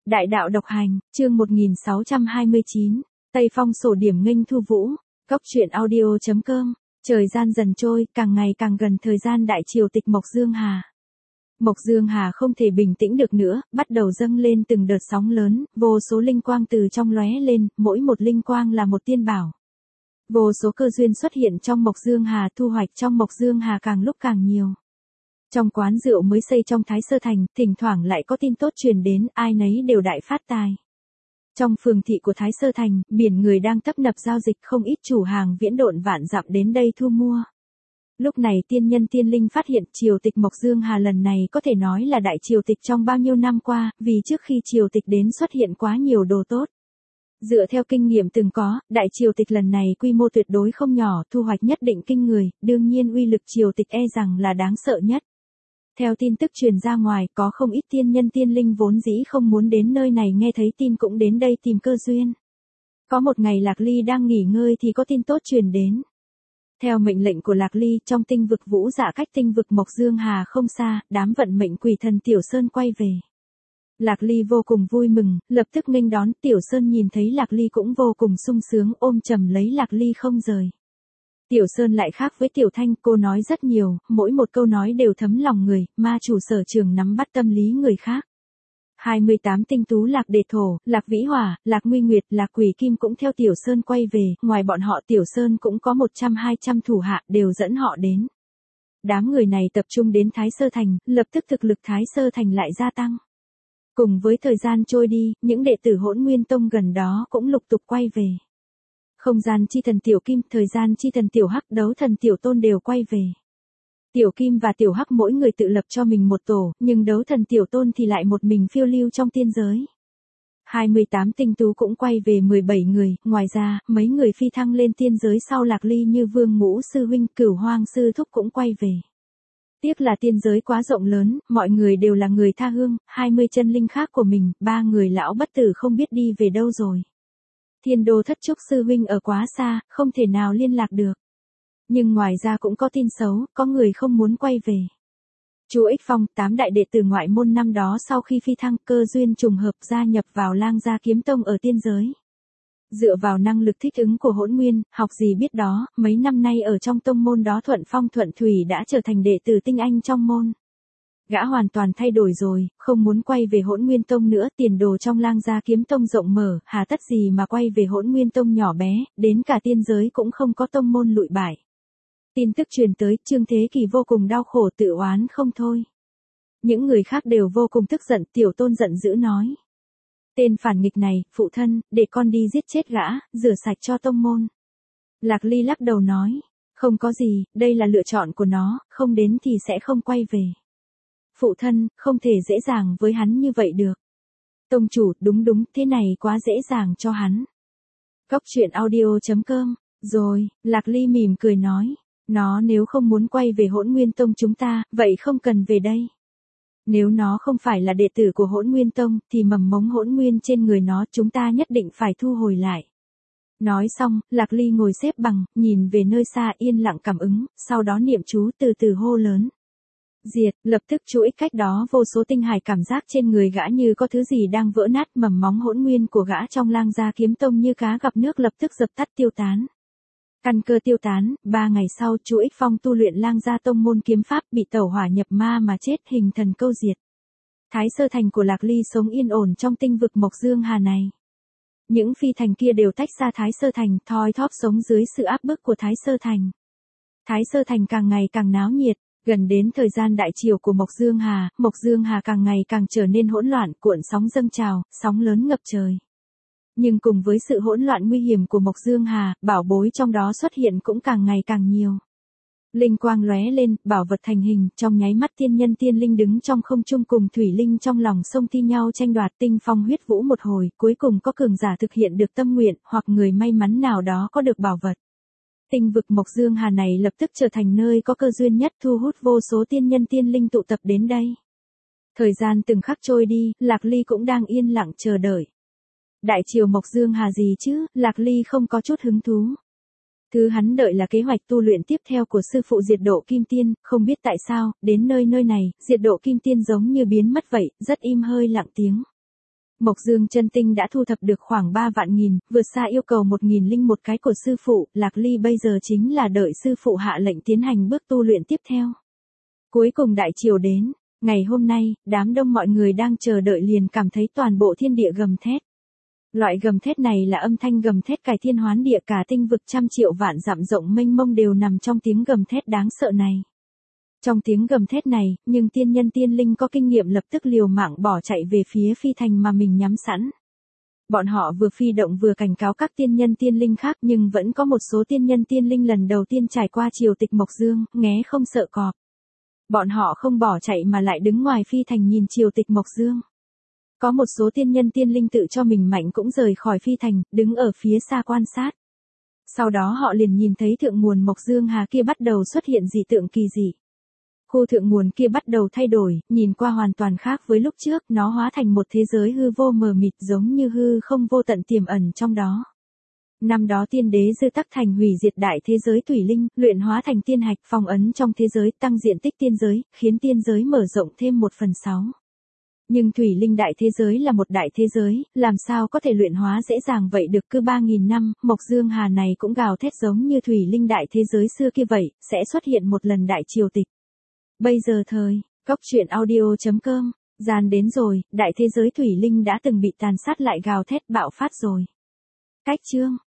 Đại đạo độc hành, chương 1629, Tây Phong sổ điểm nghênh thu vũ, Cốc truyện audio.com, thời gian dần trôi, càng ngày càng gần thời gian đại triều tịch Mộc Dương Hà. Mộc Dương Hà không thể bình tĩnh được nữa, bắt đầu dâng lên từng đợt sóng lớn, vô số linh quang từ trong lóe lên, mỗi một linh quang là một tiên bảo. Vô số cơ duyên xuất hiện trong Mộc Dương Hà, thu hoạch trong Mộc Dương Hà càng lúc càng nhiều. Trong quán rượu mới xây trong Thái Sơ Thành, thỉnh thoảng lại có tin tốt truyền đến, ai nấy đều đại phát tài. Trong phường thị của Thái Sơ Thành, biển người đang tấp nập giao dịch, không ít chủ hàng viễn độn vạn dặm đến đây thu mua. Lúc này tiên nhân tiên linh phát hiện triều tịch Mộc Dương Hà lần này có thể nói là đại triều tịch trong bao nhiêu năm qua, vì trước khi triều tịch đến xuất hiện quá nhiều đồ tốt. Dựa theo kinh nghiệm từng có, đại triều tịch lần này quy mô tuyệt đối không nhỏ, thu hoạch nhất định kinh người, đương nhiên uy lực triều tịch e rằng là đáng sợ nhất. Theo tin tức truyền ra ngoài, có không ít tiên nhân tiên linh vốn dĩ không muốn đến nơi này nghe thấy tin cũng đến đây tìm cơ duyên. Có một ngày Lạc Ly đang nghỉ ngơi thì có tin tốt truyền đến. Theo mệnh lệnh của Lạc Ly, trong tinh vực Vũ Dạ cách tinh vực Mộc Dương Hà không xa, đám vận mệnh quỷ thần Tiểu Sơn quay về. Lạc Ly vô cùng vui mừng, lập tức nghênh đón. Tiểu Sơn nhìn thấy Lạc Ly cũng vô cùng sung sướng, ôm chầm lấy Lạc Ly không rời. Tiểu Sơn lại khác với Tiểu Thanh, cô nói rất nhiều, mỗi một câu nói đều thấm lòng người, ma chủ sở trường nắm bắt tâm lý người khác. 28 tinh tú Lạc Đề Thổ, Lạc Vĩ Hỏa, Lạc Nguy Nguyệt, Lạc Quỷ Kim cũng theo Tiểu Sơn quay về, ngoài bọn họ Tiểu Sơn cũng có 100-200 thủ hạ đều dẫn họ đến. Đám người này tập trung đến Thái Sơ Thành, lập tức thực lực Thái Sơ Thành lại gia tăng. Cùng với thời gian trôi đi, những đệ tử Hỗn Nguyên Tông gần đó cũng lục tục quay về. Không gian chi thần Tiểu Kim, thời gian chi thần Tiểu Hắc, đấu thần Tiểu Tôn đều quay về. Tiểu Kim và Tiểu Hắc mỗi người tự lập cho mình một tổ, nhưng đấu thần Tiểu Tôn thì lại một mình phiêu lưu trong tiên giới. 28 tinh tú cũng quay về 17 người, ngoài ra, mấy người phi thăng lên tiên giới sau Lạc Ly như Vương Ngũ Sư Huynh, Cửu Hoang Sư Thúc cũng quay về. Tiếc là tiên giới quá rộng lớn, mọi người đều là người tha hương, 20 chân linh khác của mình, 3 người lão bất tử không biết đi về đâu rồi. Thiên Đô Thất Trúc Sư Huynh ở quá xa, không thể nào liên lạc được. Nhưng ngoài ra cũng có tin xấu, có người không muốn quay về. Chu Ích Phong, 8 đại đệ tử ngoại môn năm đó sau khi phi thăng cơ duyên trùng hợp gia nhập vào Lang Gia Kiếm Tông ở tiên giới. Dựa vào năng lực thích ứng của Hỗn Nguyên, học gì biết đó, mấy năm nay ở trong tông môn đó thuận phong thuận thủy đã trở thành đệ tử tinh anh trong môn. Gã hoàn toàn thay đổi rồi, không muốn quay về Hỗn Nguyên Tông nữa, tiền đồ trong Lang Gia Kiếm Tông rộng mở, hà tất gì mà quay về Hỗn Nguyên Tông nhỏ bé, đến cả tiên giới cũng không có tông môn lụi bại. Tin tức truyền tới, Trương Thế Kỳ vô cùng đau khổ tự oán không thôi. Những người khác đều vô cùng tức giận, Tiểu Tôn giận dữ nói. Tên phản nghịch này, phụ thân, để con đi giết chết gã, rửa sạch cho tông môn. Lạc Ly lắc đầu nói, không có gì, đây là lựa chọn của nó, không đến thì sẽ không quay về. Phụ thân, không thể dễ dàng với hắn như vậy được. Tông chủ, đúng, thế này quá dễ dàng cho hắn. Cốc truyện audio.com, rồi, Lạc Ly mỉm cười nói, nó nếu không muốn quay về Hỗn Nguyên Tông chúng ta, vậy không cần về đây. Nếu nó không phải là đệ tử của Hỗn Nguyên Tông, thì mầm mống Hỗn Nguyên trên người nó chúng ta nhất định phải thu hồi lại. Nói xong, Lạc Ly ngồi xếp bằng, nhìn về nơi xa yên lặng cảm ứng, sau đó niệm chú từ từ hô lớn. Diệt, lập tức chú ích cách đó vô số tinh hải cảm giác trên người gã như có thứ gì đang vỡ nát, mầm móng Hỗn Nguyên của gã trong Lang Gia Kiếm Tông như cá gặp nước lập tức dập tắt tiêu tán. Căn cơ tiêu tán, 3 ngày sau Chu Ích Phong tu luyện Lang Gia Tông môn kiếm pháp bị tẩu hỏa nhập ma mà chết, hình thần câu diệt. Thái Sơ Thành của Lạc Ly sống yên ổn trong tinh vực Mộc Dương Hà này. Những phi thành kia đều tách ra Thái Sơ Thành, thoi thóp sống dưới sự áp bức của Thái Sơ Thành. Thái Sơ Thành càng ngày càng náo nhiệt, gần đến thời gian đại triều của Mộc Dương Hà càng ngày càng trở nên hỗn loạn, cuộn sóng dâng trào, sóng lớn ngập trời. Nhưng cùng với sự hỗn loạn nguy hiểm của Mộc Dương Hà, bảo bối trong đó xuất hiện cũng càng ngày càng nhiều. Linh quang lóe lên, bảo vật thành hình, trong nháy mắt tiên nhân tiên linh đứng trong không trung cùng thủy linh trong lòng sông thi nhau tranh đoạt, tinh phong huyết vũ một hồi, cuối cùng có cường giả thực hiện được tâm nguyện, hoặc người may mắn nào đó có được bảo vật. Tinh vực Mộc Dương Hà này lập tức trở thành nơi có cơ duyên nhất, thu hút vô số tiên nhân tiên linh tụ tập đến đây. Thời gian từng khắc trôi đi, Lạc Ly cũng đang yên lặng chờ đợi. Đại triều Mộc Dương Hà gì chứ, Lạc Ly không có chút hứng thú. Thứ hắn đợi là kế hoạch tu luyện tiếp theo của sư phụ Diệt Độ Kim Tiên, không biết tại sao, đến nơi này, Diệt Độ Kim Tiên giống như biến mất vậy, rất im hơi lặng tiếng. Mộc Dương chân tinh đã thu thập được khoảng 3 vạn nghìn, vượt xa yêu cầu 1001 cái của sư phụ, Lạc Ly bây giờ chính là đợi sư phụ hạ lệnh tiến hành bước tu luyện tiếp theo. Cuối cùng đại triều đến, ngày hôm nay, đám đông mọi người đang chờ đợi liền cảm thấy toàn bộ thiên địa gầm thét. Loại gầm thét này là âm thanh gầm thét cải thiên hoán địa, cả tinh vực trăm triệu vạn dặm rộng mênh mông đều nằm trong tiếng gầm thét đáng sợ này. Trong tiếng gầm thét này, nhưng tiên nhân tiên linh có kinh nghiệm lập tức liều mạng bỏ chạy về phía phi thành mà mình nhắm sẵn. Bọn họ vừa phi động vừa cảnh cáo các tiên nhân tiên linh khác, nhưng vẫn có một số tiên nhân tiên linh lần đầu tiên trải qua triều tịch Mộc Dương, nghé không sợ cọp. Bọn họ không bỏ chạy mà lại đứng ngoài phi thành nhìn triều tịch Mộc Dương. Có một số tiên nhân tiên linh tự cho mình mạnh cũng rời khỏi phi thành, đứng ở phía xa quan sát. Sau đó họ liền nhìn thấy thượng nguồn Mộc Dương Hà kia bắt đầu xuất hiện dị tượng kỳ dị. Khu thượng nguồn kia bắt đầu thay đổi, nhìn qua hoàn toàn khác với lúc trước, nó hóa thành một thế giới hư vô mờ mịt giống như hư không vô tận tiềm ẩn trong đó. Năm đó tiên đế Dư Tắc Thành hủy diệt đại thế giới thủy linh, luyện hóa thành tiên hạch phong ấn trong thế giới, tăng diện tích tiên giới, khiến tiên giới mở rộng thêm 1/6. Nhưng thủy linh đại thế giới là một đại thế giới, làm sao có thể luyện hóa dễ dàng vậy được, cứ 3.000 năm, Mộc Dương Hà này cũng gào thét giống như thủy linh đại thế giới xưa kia vậy, sẽ xuất hiện một lần đại triều tịch. Bây giờ thời, góc truyện audio.com, gian đến rồi, đại thế giới thủy linh đã từng bị tàn sát lại gào thét bạo phát rồi. Cách chương